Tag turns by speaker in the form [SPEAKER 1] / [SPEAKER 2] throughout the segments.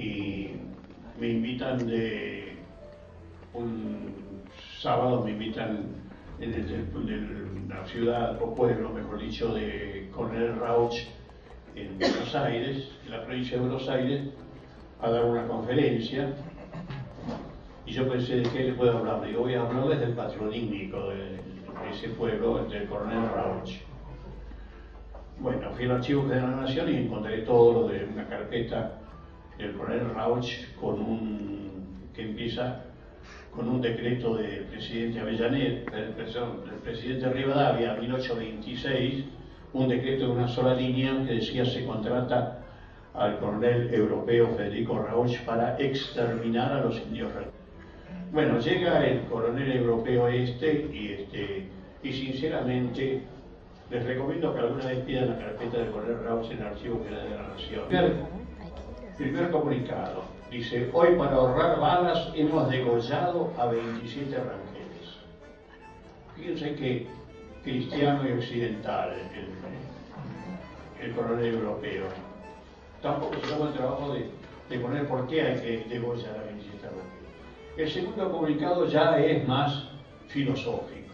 [SPEAKER 1] y me invitan un sábado, me invitan en la ciudad o pueblo, mejor dicho, de Coronel Rauch en Buenos Aires, en la provincia de Buenos Aires, a dar una conferencia. Y yo pensé, ¿de qué le puedo hablar? Digo, voy a hablarles del patronímico de ese pueblo, del Coronel Rauch. Bueno, fui al Archivo General de la Nación y encontré todo lo de una carpeta del Coronel Rauch que empieza con un decreto del presidente Avellaneda, del presidente Rivadavia, 1826, un decreto de una sola línea que decía se contrata al coronel europeo Federico Rauch para exterminar a los indios. Bueno, llega el coronel europeo y sinceramente les recomiendo que alguna vez pidan la carpeta del coronel Rauch en el Archivo General de la Nación. Primer comunicado, dice, hoy para ahorrar balas hemos degollado a 27 ranqueles. Fíjense que cristiano y occidental el coronel europeo. Tampoco se toma el trabajo de poner por qué hay que degollar a 27 ranqueles. El segundo comunicado ya es más filosófico.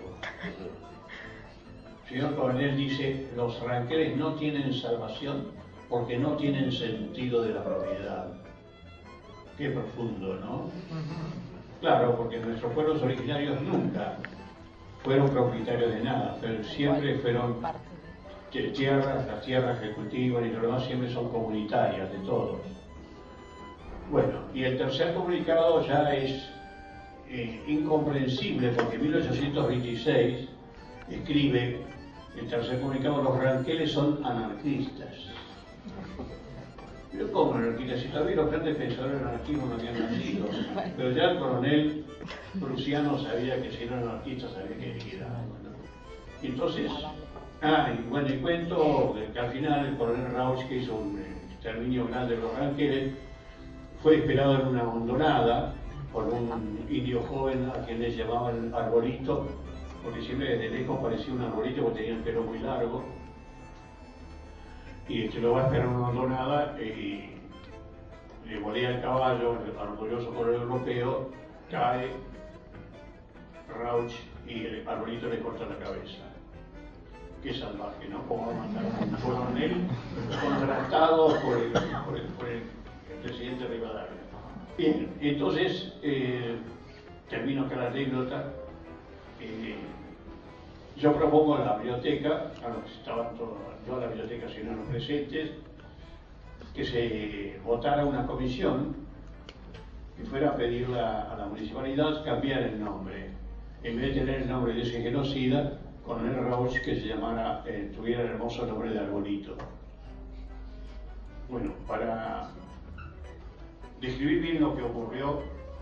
[SPEAKER 1] El señor coronel dice, los ranqueles no tienen salvación porque no tienen sentido de la propiedad. Qué profundo, ¿no? Claro, porque nuestros pueblos originarios nunca fueron propietarios de nada, pero siempre fueron tierras, las tierras que cultivan y lo demás siempre son comunitarias de todos. Bueno, y el tercer comunicado ya es incomprensible porque en 1826 escribe el tercer comunicado, los ranqueles son anarquistas. Pero ¿cómo anarquistas? Si todavía los grandes pensadores del anarquismo no habían nacido. Pero ya el coronel prusiano sabía que si eran anarquistas había que liquidarlos, ¿no? Entonces, y bueno, y cuento que al final el coronel Rauch, que hizo un exterminio grande de los ranqueles, fue esperado en una hondonada por un indio joven a quien le llamaban Arbolito, porque siempre desde lejos parecía un arbolito porque tenía el pelo muy largo. Y lo va a esperar en una hondonada y le volea el caballo, el orgulloso coronel europeo, cae Rauch y el arbolito le corta la cabeza. Qué salvaje, ¿no? ¿Cómo va a mandar a un coronel contratado por el presidente Rivadavia? Bien, entonces termino acá la anécdota. Yo propongo a la biblioteca, a los que estaban todos, yo a la biblioteca si no eran presentes, que se votara una comisión que fuera a pedirle a la municipalidad cambiar el nombre. En vez de tener el nombre de ese genocida, coronel Rauch, que se llamara, tuviera el hermoso nombre de Arbolito. Bueno, para describir bien lo que ocurrió,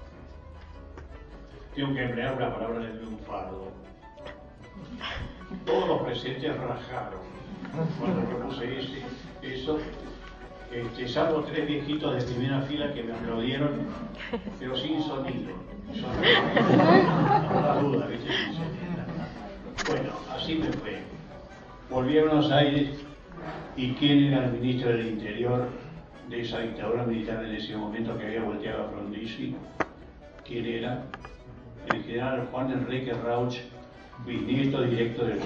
[SPEAKER 1] tengo que emplear una palabra del lunfardo. Todos los presentes rajaron cuando propuse eso, salvo 3 viejitos de primera fila que me aplaudieron, pero sin sonido. No la duda, ¿viste? Sin sonido. Bueno, así me fue. Volví a Buenos Aires y ¿quién era el ministro del Interior de esa dictadura militar en ese momento que había volteado a Frondizi? ¿Quién era? El general Juan Enrique Rauch, bisnieto directo del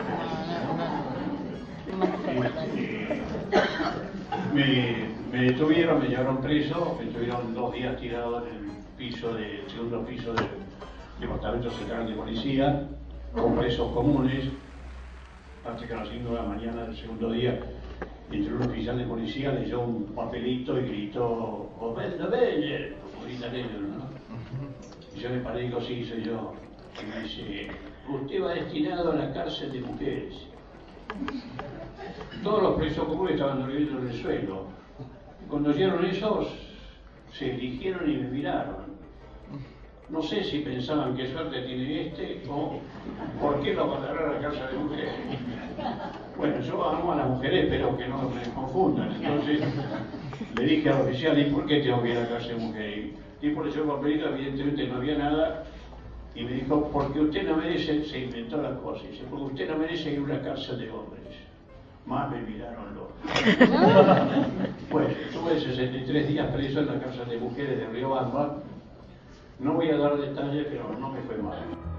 [SPEAKER 1] me detuvieron, me llevaron preso, me tuvieron 2 días tirado en el segundo piso del Departamento Central de Policía, con presos comunes, hasta que a las 5 de la mañana del segundo día entró un oficial de policía, leyó un papelito y gritó, "Obedno Beller", como gritan ellos, ¿no? Y yo me paré y digo, sí, soy yo. Y me dice, usted va destinado a la cárcel de mujeres. Todos los presos comunes estaban durmiendo en el suelo. Y cuando oyeron esos, se dirigieron y me miraron. No sé si pensaban qué suerte tiene o por qué lo mandaron a la cárcel de mujeres. Bueno, yo amo a las mujeres, pero que no me confundan. Entonces le dije al oficial, ¿y por qué tengo que ir a la cárcel de mujeres? Y por eso el papelito, evidentemente no había nada. Y me dijo, porque usted no merece, se inventó la cosa, dice, porque usted no merece ir a una cárcel de hombres. más me miraron loco. Bueno, estuve 63 días preso en la cárcel de mujeres de Riobamba. No voy a dar detalles, pero no me fue mal.